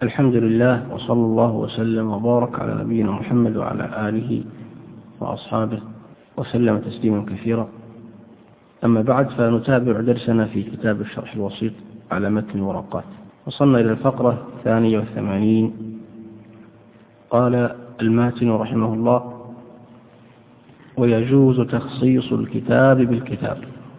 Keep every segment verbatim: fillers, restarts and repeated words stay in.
الحمد لله، وصلى الله وسلم وبارك على نبينا محمد وعلى آله وأصحابه وسلم تسليما كثيرا. أما بعد، فنتابع درسنا في كتاب الشرح الوسيط على متن الورقات. وصلنا إلى الفقرة الثانية والثمانين. قال الماتن رحمه الله: ويجوز تخصيص الكتاب بالكتاب،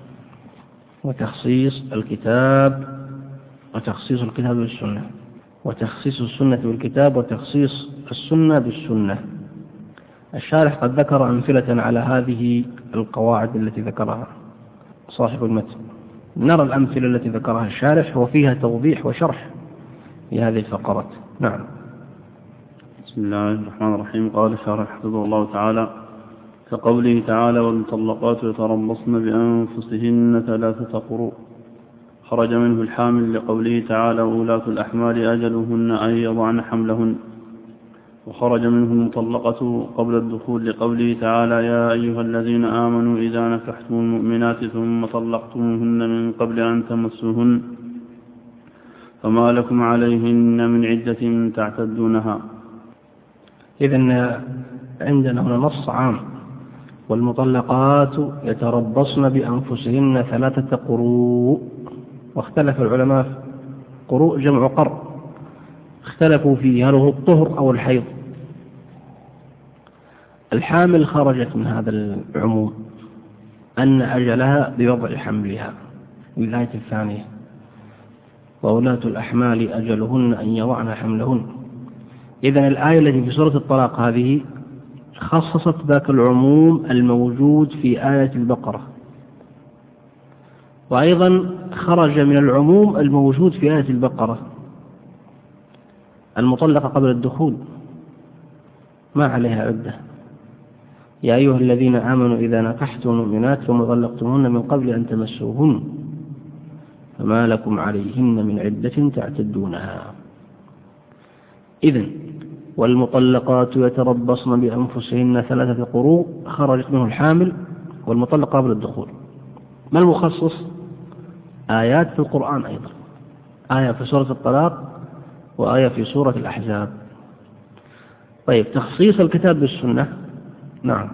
وتخصيص الكتاب وتخصيص الكتاب بالسنة، وتخصيص السنة بالكتاب، وتخصيص السنة بالسنة. الشارح قد ذكر أمثلة على هذه القواعد التي ذكرها صاحب المتن. نرى الأمثلة التي ذكرها الشارح وفيها توضيح وشرح لهذه الفقرات. نعم. بسم الله الرحمن الرحيم. قال الشارح حفظه الله تعالى: كقوله تعالى: والمطلقات يتربصن بأنفسهن ثلاثة قروء، خرج منه الحامل لقوله تعالى: وأولاة الأحمال أجلهن أن يضعن حملهن. وخرج منه المطلقة قبل الدخول لقوله تعالى: يا أيها الذين آمنوا إذا نكحتم المؤمنات ثم طلقتموهن من قبل أن تمسوهن فما لكم عليهن من عدة تعتدونها. إذن عندنا هنا نص عام: والمطلقات يتربصن بأنفسهن ثلاثة قروء. واختلف العلماء، قروء جمع قر، اختلفوا فيه هل هو الطهر أو الحيض. الحامل خرجت من هذا العموم أن أجلها بوضع حملها في الآية الثانية: وأولاة الأحمال أجلهن أن يضعن حملهن. إذن الآية التي في سورة الطلاق هذه خصصت ذاك العموم الموجود في آية البقرة، وأيضا خرج من العموم الموجود في آية البقرة المطلقة قبل الدخول ما عليها عدة. يا أيها الذين آمنوا إذا نكحتم المؤمنات ثم طلقتموهن من قبل أن تمسوهن فما لكم عليهن من عدة تعتدونها. إذن والمطلقات يتربصن بأنفسهن ثلاثة قروء، خرجت منه الحامل والمطلقة قبل الدخول. ما المخصص؟ آيات في القرآن أيضا، آية في سورة الطلاق وآية في سورة الأحزاب. طيب، تخصيص الكتاب بالسنة. نعم.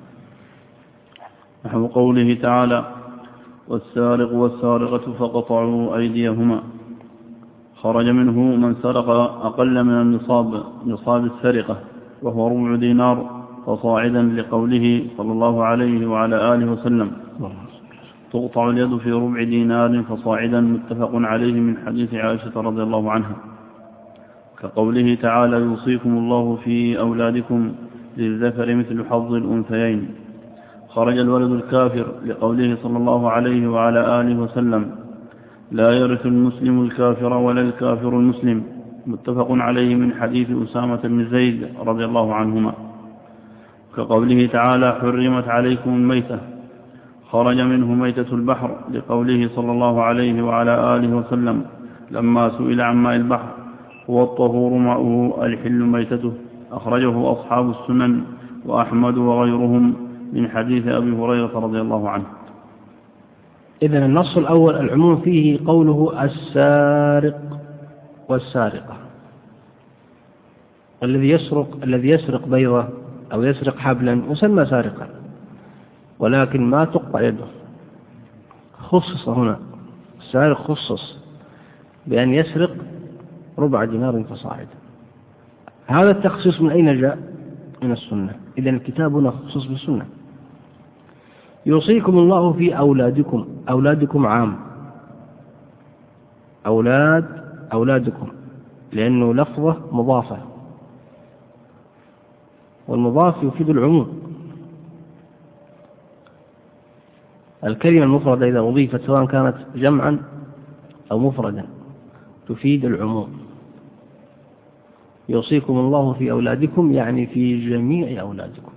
نحو قوله تعالى: والسارق والسارقة فقطعوا أيديهما. خرج منه من سرق أقل من النصاب، نصاب السرقة، وهو ربع دينار فصاعدا، لقوله صلى الله عليه وعلى آله وسلم: تقطع اليد في ربع دينار فصاعدا، متفق عليه من حديث عائشة رضي الله عنها. كقوله تعالى: يوصيكم الله في أولادكم للذكر مثل حظ الأنثيين. خرج الولد الكافر لقوله صلى الله عليه وعلى آله وسلم: لا يرث المسلم الكافر ولا الكافر المسلم، متفق عليه من حديث أسامة بن زيد رضي الله عنهما. كقوله تعالى: حرمت عليكم الميتة. خرج منه ميتة البحر لقوله صلى الله عليه وعلى آله وسلم لما سئل عن ماء البحر: هو الطهور ماؤه الحل ميتته. أخرجه أصحاب السنن وأحمد وغيرهم من حديث أبي هريرة رضي الله عنه. إذن النص الأول العموم فيه قوله: السارق والسارقة. الذي يسرق الذي يسرق بيضة أو يسرق حبلا يسمى سارقا، ولكن ما تقطع يده. خصص هنا السارق، خصص بأن يسرق ربع دينار فصاعدا. هذا التخصيص من أين جاء؟ من السنة. إذن الكتاب هنا خصوص بالسنة. يوصيكم الله في أولادكم. أولادكم عام، أولاد أولادكم، لأنه لفظة مضافة، والمضاف يفيد العموم. الكلمة المفردة إذا أضيفت سواء كانت جمعا أو مفردا تفيد العموم. يوصيكم الله في أولادكم يعني في جميع أولادكم،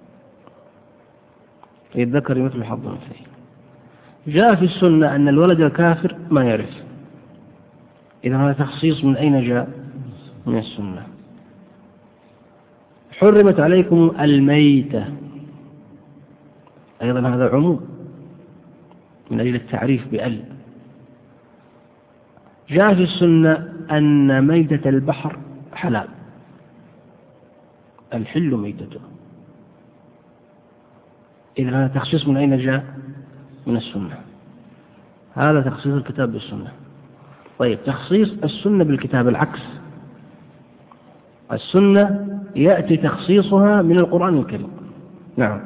الذكر مثل حظ الأنثيين. جاء في السنة أن الولد الكافر ما يرث. إذا هذا تخصيص من أين جاء؟ من السنة. حرمت عليكم الميتة، أيضا هذا عموم من أجل التعريف بأل. جاء في السنة أن ميتة البحر حلال، الحل ميتته. إذن هذا تخصيص من أين جاء؟ من السنة. هذا تخصيص الكتاب بالسنة. طيب تخصيص السنة بالكتاب العكس، السنة يأتي تخصيصها من القرآن الكريم. نعم.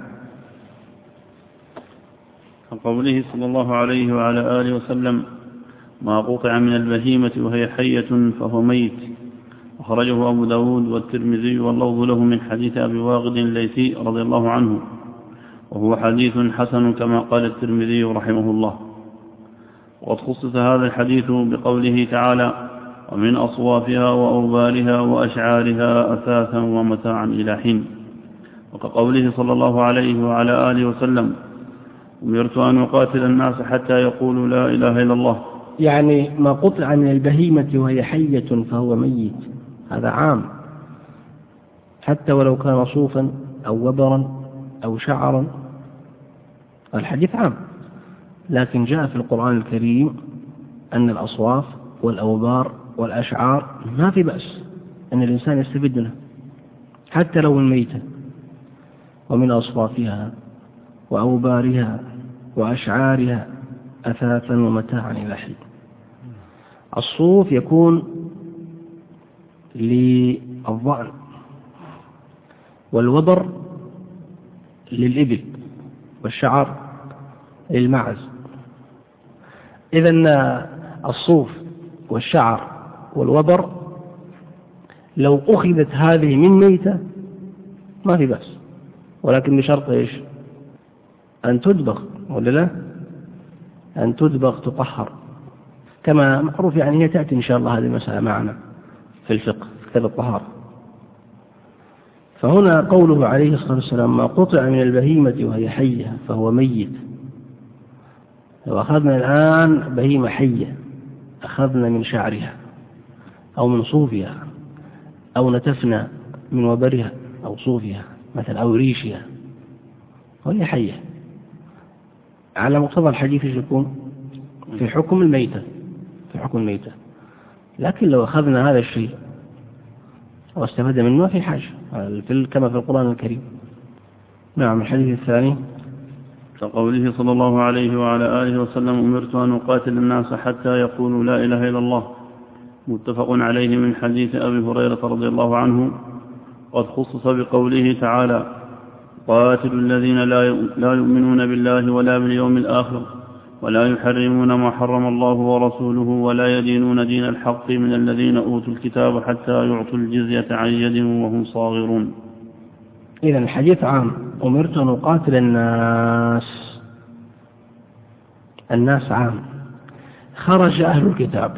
قوله صلى الله عليه وعلى آله وسلم: ما قطع من البهيمة وهي حية فهو ميت. أخرجه أبو داود والترمذي واللفظ له من حديث أبي واقد الليثي رضي الله عنه، وهو حديث حسن كما قال الترمذي رحمه الله. وقد خصص هذا الحديث بقوله تعالى: ومن أصوافها وأوبارها وأشعارها أثاثا ومتاعا إلى حين. وكقوله صلى الله عليه وعلى آله وسلم: أمرت أن أقاتل الناس حتى يقولوا لا إله إلا الله. يعني ما قطع من البهيمة وهي حية فهو ميت، هذا عام، حتى ولو كان صوفا أو وبرا أو شعرا، الحديث عام. لكن جاء في القرآن الكريم أن الأصواف والأوبار والأشعار ما في بأس أن الإنسان يستفيد منها حتى لو الميتة. ومن أصوافها وأوبارها وأشعارها أثاثا ومتاعا إلى حين. الصوف يكون للضأن، والوبر للإبل، والشعر للمعز. إذن الصوف والشعر والوبر لو أخذت هذه من ميتة ما في بأس، ولكن بشرط إيش؟ أن تدبغ، ولا لا؟ أن تدبغ تطهر، كما معروف. يعني هي تأتي إن شاء الله هذه المسألة معنا في الفقه في كتاب الطهارة. فهنا قوله عليه الصلاة والسلام: ما قطع من البهيمة وهي حية فهو ميت. لو أخذنا الآن بهيمة حية، أخذنا من شعرها أو من صوفها، أو نتفنا من وبرها أو صوفها مثلا أو ريشها وهي حية، على مقتضى الحديث يكون في حكم الميتة، في حكم الميتة. لكن لو أخذنا هذا الشيء واستفاد منه في حاجة كما في القرآن الكريم. نعم. الحديث الثاني: كقوله صلى الله عليه وعلى آله وسلم: أمرت أن أقاتل الناس حتى يقولوا لا إله إلا الله. متفق عليه من حديث أبي هريرة رضي الله عنه. قد خصص بقوله تعالى: قاتلوا الذين لا يؤمنون بالله ولا باليوم الآخر ولا يحرمون ما حرم الله ورسوله ولا يدينون دين الحق من الذين أوتوا الكتاب حتى يعطوا الجزية عن يد وهم صاغرون. إذن الحديث عام: أمرت أن أقاتل الناس. الناس عام، خرج أهل الكتاب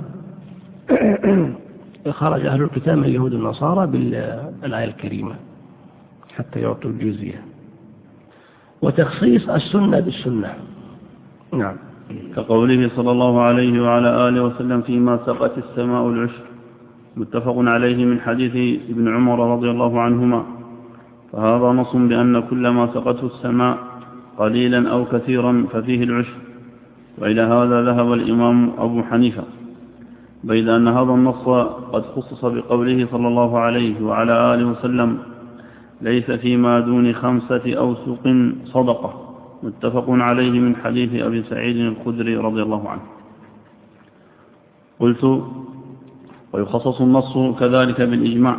خرج أهل الكتاب من اليهود والنصارى بالآية الكريمة حتى يعطوا الجزية. وتخصيص السنة بالسنة. نعم. كقوله صلى الله عليه وعلى آله وسلم: فيما سقت السماء العشر. متفق عليه من حديث ابن عمر رضي الله عنهما. فهذا نص بأن كل ما سقته السماء قليلا أو كثيرا ففيه العشر. وإلى هذا ذهب الإمام أبو حنيفة، بيد أن هذا النص قد خصص بقوله صلى الله عليه وعلى آله وسلم: ليس فيما دون خمسة أوسق صدقة. متفق عليه من حديث أبي سعيد الخدري رضي الله عنه. قلت: ويخصص النص كذلك بالإجماع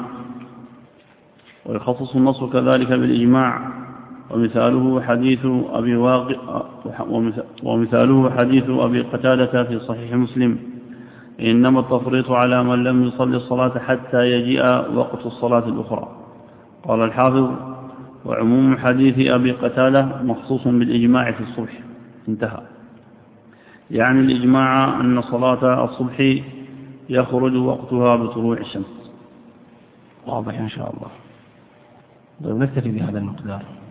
ويخصص النص كذلك بالإجماع ومثاله حديث أبي واقع ومثاله حديث أبي قتادة في صحيح مسلم: إنما التفريط على من لم يصلي الصلاة حتى يجيء وقت الصلاة الأخرى. قال الحافظ: وعموم حديث أبي قتادة مخصوص بالإجماع في الصبح. انتهى. يعني الإجماع أن صلاة الصبح يخرج وقتها بطلوع الشمس. واضح إن شاء الله. نكتفي بهذا المقدار.